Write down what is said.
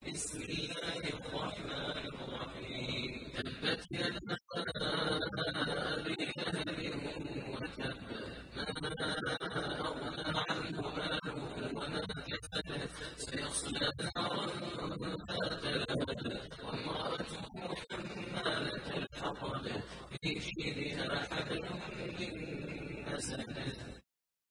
بسم الله الرحمن الرحيم تبت يدا أبي لهب وتب ما أغنى عنه ماله وما كسب سيصلى نارا ذات لهب وامرأته حمالة الحطب في